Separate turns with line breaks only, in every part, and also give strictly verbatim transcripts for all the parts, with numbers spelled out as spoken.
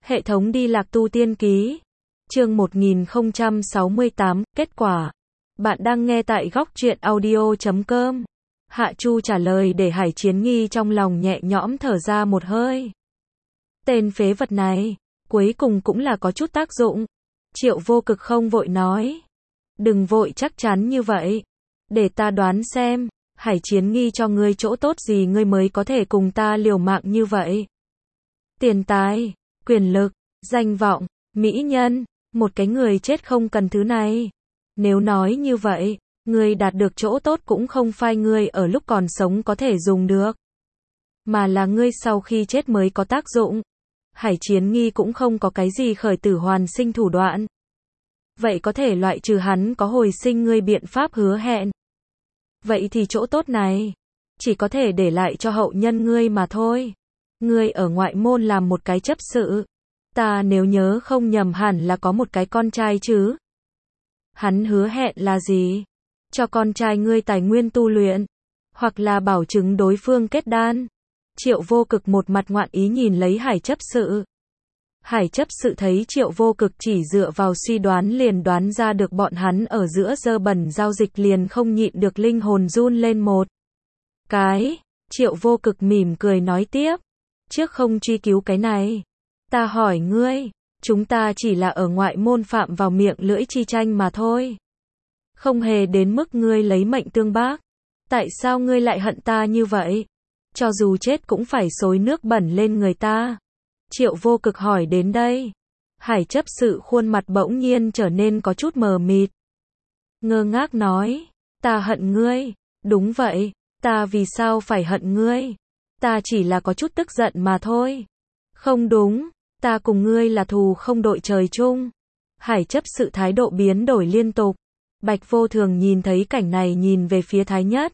Hệ thống đi lạc tu tiên ký. Chương một nghìn không trăm sáu mươi tám, kết quả. Bạn đang nghe tại góc truyện audio chấm com. Hạ Chu trả lời để Hải Chiến Nghi trong lòng nhẹ nhõm thở ra một hơi. Tên phế vật này, cuối cùng cũng là có chút tác dụng. Triệu Vô Cực không vội nói. Đừng vội chắc chắn như vậy. Để ta đoán xem, Hải Chiến Nghi cho ngươi chỗ tốt gì ngươi mới có thể cùng ta liều mạng như vậy. Tiền tài, quyền lực, danh vọng, mỹ nhân, một cái người chết không cần thứ này. Nếu nói như vậy, ngươi đạt được chỗ tốt cũng không phải ngươi ở lúc còn sống có thể dùng được, mà là ngươi sau khi chết mới có tác dụng. Hải Chiến Nghi cũng không có cái gì khởi tử hoàn sinh thủ đoạn. Vậy có thể loại trừ hắn có hồi sinh ngươi biện pháp hứa hẹn. Vậy thì chỗ tốt này, chỉ có thể để lại cho hậu nhân ngươi mà thôi. Ngươi ở ngoại môn làm một cái chấp sự. Ta nếu nhớ không nhầm hẳn là có một cái con trai chứ. Hắn hứa hẹn là gì? Cho con trai ngươi tài nguyên tu luyện, hoặc là bảo chứng đối phương kết đan. Triệu Vô Cực một mặt ngoạn ý nhìn lấy Hải chấp sự. Hải chấp sự thấy Triệu Vô Cực chỉ dựa vào suy đoán liền đoán ra được bọn hắn ở giữa dơ bẩn giao dịch, liền không nhịn được linh hồn run lên một cái. Triệu Vô Cực mỉm cười nói tiếp. Trước không truy cứu cái này, ta hỏi ngươi, chúng ta chỉ là ở ngoại môn phạm vào miệng lưỡi chi tranh mà thôi. Không hề đến mức ngươi lấy mệnh tương bác. Tại sao ngươi lại hận ta như vậy? Cho dù chết cũng phải xối nước bẩn lên người ta. Triệu Vô Cực hỏi đến đây. Hải chấp sự khuôn mặt bỗng nhiên trở nên có chút mờ mịt. Ngơ ngác nói, ta hận ngươi. Đúng vậy, ta vì sao phải hận ngươi? Ta chỉ là có chút tức giận mà thôi. Không đúng, ta cùng ngươi là thù không đội trời chung. Hải chấp sự thái độ biến đổi liên tục. Bạch Vô Thường nhìn thấy cảnh này nhìn về phía Thái Nhất.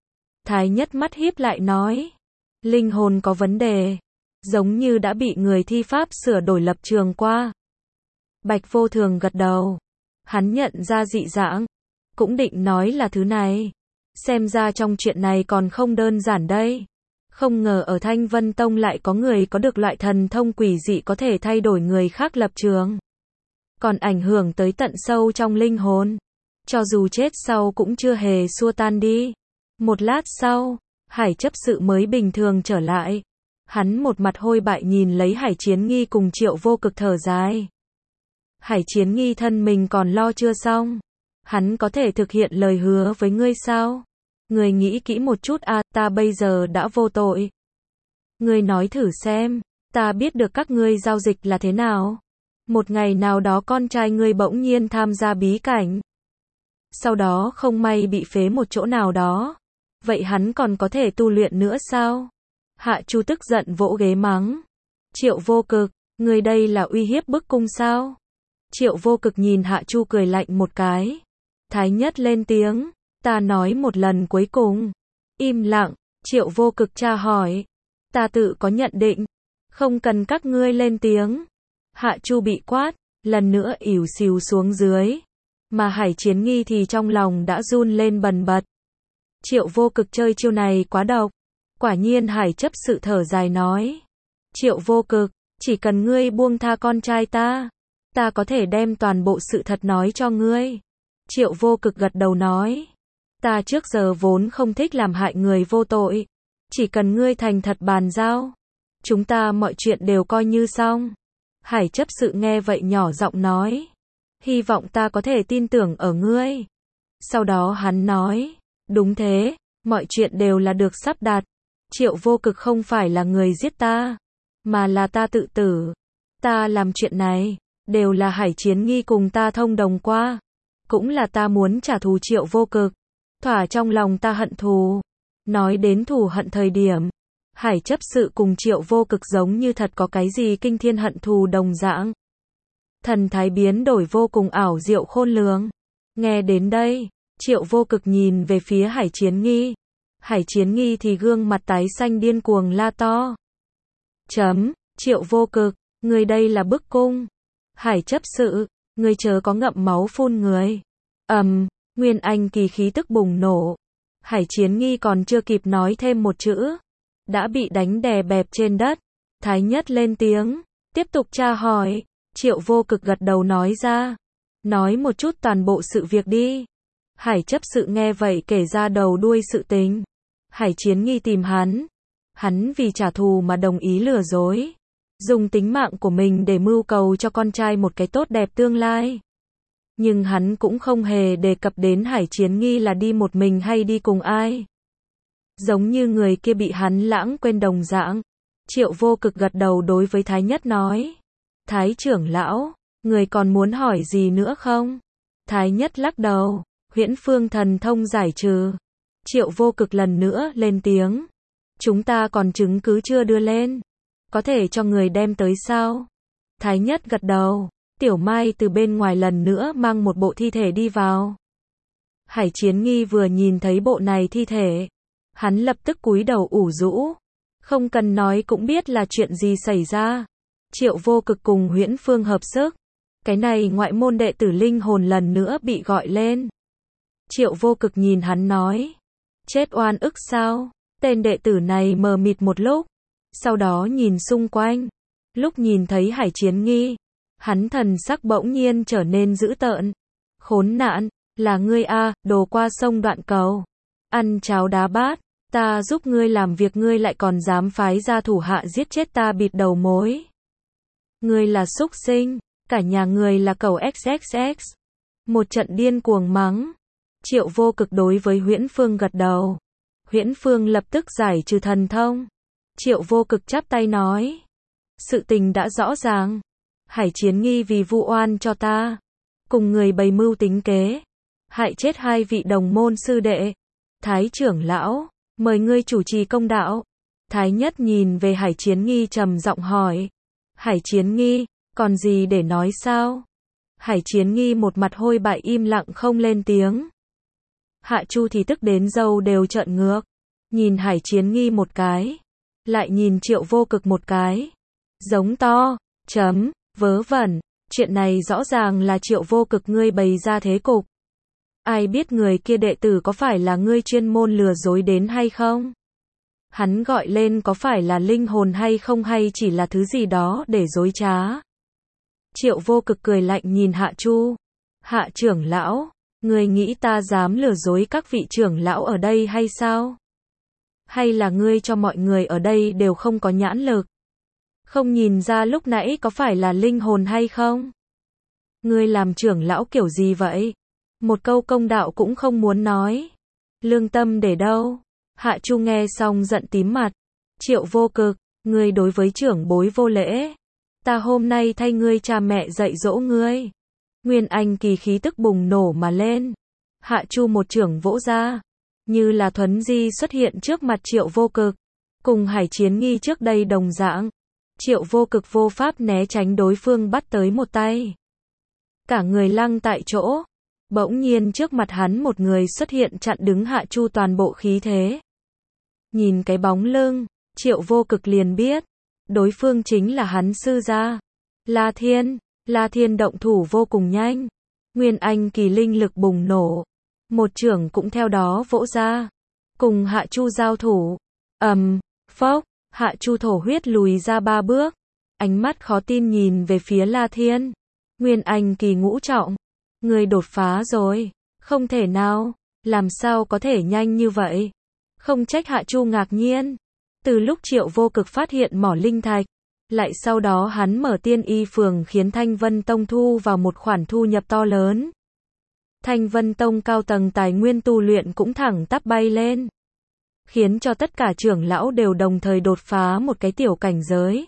Thái Nhất mắt híp lại nói, linh hồn có vấn đề, giống như đã bị người thi pháp sửa đổi lập trường qua. Bạch Vô Thường gật đầu. Hắn nhận ra dị dạng, cũng định nói là thứ này. Xem ra trong chuyện này còn không đơn giản đây. Không ngờ ở Thanh Vân Tông lại có người có được loại thần thông quỷ dị có thể thay đổi người khác lập trường, còn ảnh hưởng tới tận sâu trong linh hồn. Cho dù chết sau cũng chưa hề xua tan đi. Một lát sau, Hải chấp sự mới bình thường trở lại. Hắn một mặt hôi bại nhìn lấy Hải Chiến Nghi cùng Triệu Vô Cực thở dài. Hải Chiến Nghi thân mình còn lo chưa xong. Hắn có thể thực hiện lời hứa với ngươi sao? Ngươi nghĩ kỹ một chút à, ta bây giờ đã vô tội. Ngươi nói thử xem, ta biết được các ngươi giao dịch là thế nào. Một ngày nào đó con trai ngươi bỗng nhiên tham gia bí cảnh, sau đó không may bị phế một chỗ nào đó. Vậy hắn còn có thể tu luyện nữa sao? Hạ Chu tức giận vỗ ghế mắng. Triệu Vô Cực, ngươi đây là uy hiếp bức cung sao? Triệu Vô Cực nhìn Hạ Chu cười lạnh một cái. Thái Nhất lên tiếng, ta nói một lần cuối cùng. Im lặng. Triệu Vô Cực tra hỏi. Ta tự có nhận định, không cần các ngươi lên tiếng. Hạ Chu bị quát, lần nữa ỉu xìu xuống dưới. Mà Hải Chiến Nghi thì trong lòng đã run lên bần bật. Triệu Vô Cực chơi chiêu này quá độc. Quả nhiên Hải chấp sự thở dài nói. Triệu Vô Cực, chỉ cần ngươi buông tha con trai ta, ta có thể đem toàn bộ sự thật nói cho ngươi. Triệu Vô Cực gật đầu nói. Ta trước giờ vốn không thích làm hại người vô tội. Chỉ cần ngươi thành thật bàn giao, chúng ta mọi chuyện đều coi như xong. Hải chấp sự nghe vậy nhỏ giọng nói. Hy vọng ta có thể tin tưởng ở ngươi. Sau đó hắn nói. Đúng thế, mọi chuyện đều là được sắp đặt. Triệu Vô Cực không phải là người giết ta, mà là ta tự tử. Ta làm chuyện này, đều là Hải Chiến Nghi cùng ta thông đồng qua. Cũng là ta muốn trả thù Triệu Vô Cực. Thỏa trong lòng ta hận thù. Nói đến thù hận thời điểm, Hải chấp sự cùng Triệu Vô Cực giống như thật có cái gì kinh thiên hận thù đồng dạng. Thần thái biến đổi vô cùng ảo diệu khôn lường. Nghe đến đây, Triệu Vô Cực nhìn về phía Hải Chiến Nghi. Hải Chiến Nghi thì gương mặt tái xanh điên cuồng la to. Chấm, Triệu Vô Cực, người đây là bức cung. Hải chấp sự, người chớ có ngậm máu phun người. Ầm, um, Nguyên Anh kỳ khí tức bùng nổ. Hải Chiến Nghi còn chưa kịp nói thêm một chữ, đã bị đánh đè bẹp trên đất. Thái Nhất lên tiếng, tiếp tục tra hỏi. Triệu Vô Cực gật đầu nói ra. Nói một chút toàn bộ sự việc đi. Hải chấp sự nghe vậy kể ra đầu đuôi sự tình. Hải Chiến Nghi tìm hắn. Hắn vì trả thù mà đồng ý lừa dối. Dùng tính mạng của mình để mưu cầu cho con trai một cái tốt đẹp tương lai. Nhưng hắn cũng không hề đề cập đến Hải Chiến Nghi là đi một mình hay đi cùng ai. Giống như người kia bị hắn lãng quên đồng dạng. Triệu Vô Cực gật đầu đối với Thái Nhất nói. Thái trưởng lão, người còn muốn hỏi gì nữa không? Thái Nhất lắc đầu. Huyễn Phương thần thông giải trừ. Triệu Vô Cực lần nữa lên tiếng. Chúng ta còn chứng cứ chưa đưa lên. Có thể cho người đem tới sao? Thái Nhất gật đầu. Tiểu Mai từ bên ngoài lần nữa mang một bộ thi thể đi vào. Hải Chiến Nghi vừa nhìn thấy bộ này thi thể. Hắn lập tức cúi đầu ủ rũ. Không cần nói cũng biết là chuyện gì xảy ra. Triệu Vô Cực cùng Huyễn Phương hợp sức. Cái này ngoại môn đệ tử linh hồn lần nữa bị gọi lên. Triệu Vô Cực nhìn hắn nói. Chết oan ức sao? Tên đệ tử này mờ mịt một lúc. Sau đó nhìn xung quanh. Lúc nhìn thấy Hải Chiến Nghi. Hắn thần sắc bỗng nhiên trở nên dữ tợn. Khốn nạn, là ngươi a, đồ qua sông đoạn cầu. Ăn cháo đá bát, ta giúp ngươi làm việc ngươi lại còn dám phái ra thủ hạ giết chết ta bịt đầu mối. Ngươi là súc sinh, cả nhà ngươi là cẩu ích ích ích. Một trận điên cuồng mắng. Triệu Vô Cực đối với Huyễn Phương gật đầu. Huyễn Phương lập tức giải trừ thần thông. Triệu Vô Cực chắp tay nói. Sự tình đã rõ ràng. Hải Chiến Nghi vì vu oan cho ta. Cùng người bày mưu tính kế. Hại chết hai vị đồng môn sư đệ. Thái trưởng lão, mời ngươi chủ trì công đạo. Thái Nhất nhìn về Hải Chiến Nghi trầm giọng hỏi. Hải Chiến Nghi, còn gì để nói sao? Hải Chiến Nghi một mặt hôi bại im lặng không lên tiếng. Hạ Chu thì tức đến râu đều trợn ngược. Nhìn Hải Chiến Nghi một cái. Lại nhìn Triệu Vô Cực một cái. Giống to, chấm, vớ vẩn. Chuyện này rõ ràng là Triệu Vô Cực ngươi bày ra thế cục. Ai biết người kia đệ tử có phải là ngươi chuyên môn lừa dối đến hay không? Hắn gọi lên có phải là linh hồn hay không hay chỉ là thứ gì đó để dối trá? Triệu Vô Cực cười lạnh nhìn Hạ Chu. Hạ trưởng lão, ngươi nghĩ ta dám lừa dối các vị trưởng lão ở đây hay sao? Hay là ngươi cho mọi người ở đây đều không có nhãn lực? Không nhìn ra lúc nãy có phải là linh hồn hay không? Ngươi làm trưởng lão kiểu gì vậy? Một câu công đạo cũng không muốn nói. Lương tâm để đâu? Hạ Chu nghe xong giận tím mặt. Triệu Vô Cực, ngươi đối với trưởng bối vô lễ. Ta hôm nay thay ngươi cha mẹ dạy dỗ ngươi. Nguyên Anh kỳ khí tức bùng nổ mà lên. Hạ Chu một trưởng vỗ ra. Như là thuấn di xuất hiện trước mặt Triệu Vô Cực. Cùng Hải Chiến Nghi trước đây đồng dạng. Triệu Vô Cực vô pháp né tránh đối phương bắt tới một tay. Cả người lăng tại chỗ. Bỗng nhiên trước mặt hắn một người xuất hiện chặn đứng Hạ Chu toàn bộ khí thế. Nhìn cái bóng lưng, Triệu Vô Cực liền biết. Đối phương chính là hắn sư gia. La Thiên, La Thiên động thủ vô cùng nhanh. Nguyên Anh kỳ linh lực bùng nổ. Một trưởng cũng theo đó vỗ ra. Cùng Hạ Chu giao thủ. ầm, um, phốc, Hạ Chu thổ huyết lùi ra ba bước. Ánh mắt khó tin nhìn về phía La Thiên. Nguyên Anh kỳ ngũ trọng. Người đột phá rồi. Không thể nào. Làm sao có thể nhanh như vậy? Không trách Hạ Chu ngạc nhiên. Từ lúc Triệu Vô Cực phát hiện mỏ linh thạch. Lại sau đó hắn mở tiên y phường khiến Thanh Vân Tông thu vào một khoản thu nhập to lớn. Thanh Vân Tông cao tầng tài nguyên tu luyện cũng thẳng tắp bay lên. Khiến cho tất cả trưởng lão đều đồng thời đột phá một cái tiểu cảnh giới.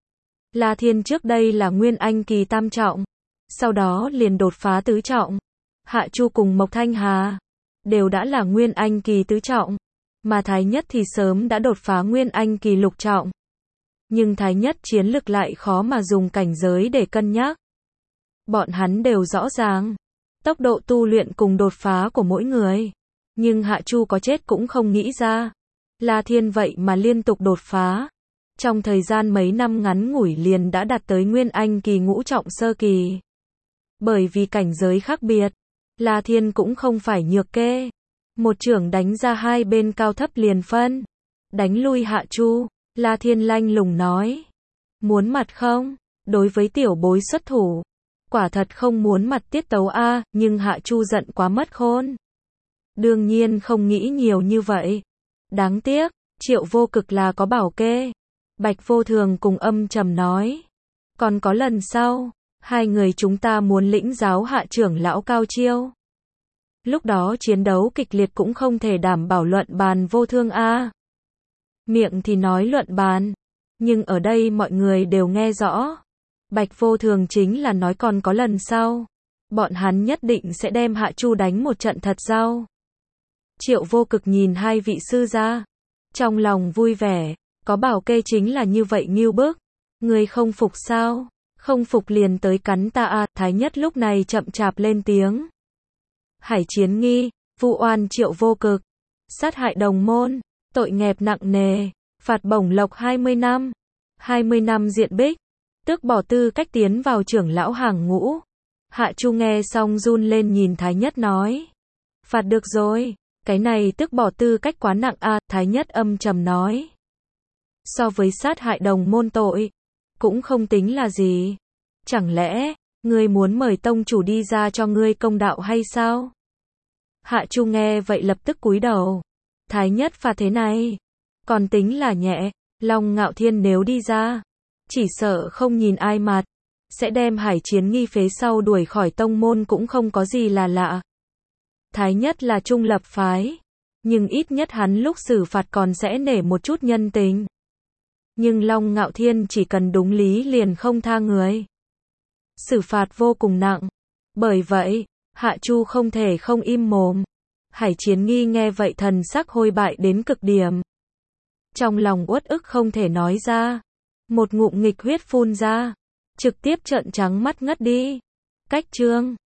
La Thiên trước đây là Nguyên Anh kỳ tam trọng. Sau đó liền đột phá tứ trọng. Hạ Chu cùng Mộc Thanh Hà. Đều đã là Nguyên Anh kỳ tứ trọng. Mà Thái Nhất thì sớm đã đột phá Nguyên Anh kỳ lục trọng. Nhưng Thái Nhất chiến lực lại khó mà dùng cảnh giới để cân nhắc. Bọn hắn đều rõ ràng. Tốc độ tu luyện cùng đột phá của mỗi người. Nhưng Hạ Chu có chết cũng không nghĩ ra. La Thiên vậy mà liên tục đột phá. Trong thời gian mấy năm ngắn ngủi liền đã đạt tới Nguyên Anh kỳ ngũ trọng sơ kỳ. Bởi vì cảnh giới khác biệt. La Thiên cũng không phải nhược kê. Một trưởng đánh ra hai bên cao thấp liền phân. Đánh lui Hạ Chu. La Thiên lanh lùng nói. Muốn mặt không? đối với tiểu bối xuất thủ. Quả thật không muốn mặt tiết tấu a, nhưng Hạ Chu giận quá mất khôn. Đương nhiên không nghĩ nhiều như vậy. Đáng tiếc, Triệu Vô Cực là có bảo kê. Bạch Vô Thường cùng âm trầm nói. Còn có lần sau, hai người chúng ta muốn lĩnh giáo Hạ trưởng lão cao chiêu. Lúc đó chiến đấu kịch liệt cũng không thể đảm bảo luận bàn vô thương a. Miệng thì nói luận bàn, nhưng ở đây mọi người đều nghe rõ. Bạch Vô Thường chính là nói còn có lần sau. Bọn hắn nhất định sẽ đem Hạ Chu đánh một trận thật rau. Triệu Vô Cực nhìn hai vị sư gia, trong lòng vui vẻ, có bảo kê chính là như vậy ngưu bức. Người không phục sao? Không phục liền tới cắn ta a. Thái Nhất lúc này chậm chạp lên tiếng. Hải Chiến Nghi, vu oan Triệu Vô Cực, sát hại đồng môn, tội nghẹp nặng nề, phạt bổng lộc hai mươi năm, hai mươi năm diện bích, tước bỏ tư cách tiến vào trưởng lão hàng ngũ. Hạ Chu nghe xong run lên nhìn Thái Nhất nói. Phạt được rồi, cái này tước bỏ tư cách quá nặng a. Thái Nhất âm trầm nói. So với sát hại đồng môn tội, cũng không tính là gì. Chẳng lẽ, ngươi muốn mời tông chủ đi ra cho ngươi công đạo hay sao? Hạ Chu nghe vậy lập tức cúi đầu. Thái Nhất phạt thế này, còn tính là nhẹ. Long Ngạo Thiên nếu đi ra, chỉ sợ không nhìn ai mặt, sẽ đem Hải Chiến Nghi phế sau đuổi khỏi tông môn cũng không có gì là lạ. Thái Nhất là trung lập phái, nhưng ít nhất hắn lúc xử phạt còn sẽ nể một chút nhân tình. Nhưng Long Ngạo Thiên chỉ cần đúng lý liền không tha người. Xử phạt vô cùng nặng. Bởi vậy, Hạ Chu không thể không im mồm. Hải Chiến Nghi nghe vậy thần sắc hôi bại đến cực điểm. Trong lòng uất ức không thể nói ra. Một ngụm nghịch huyết phun ra. Trực tiếp trợn trắng mắt ngất đi. Cách chương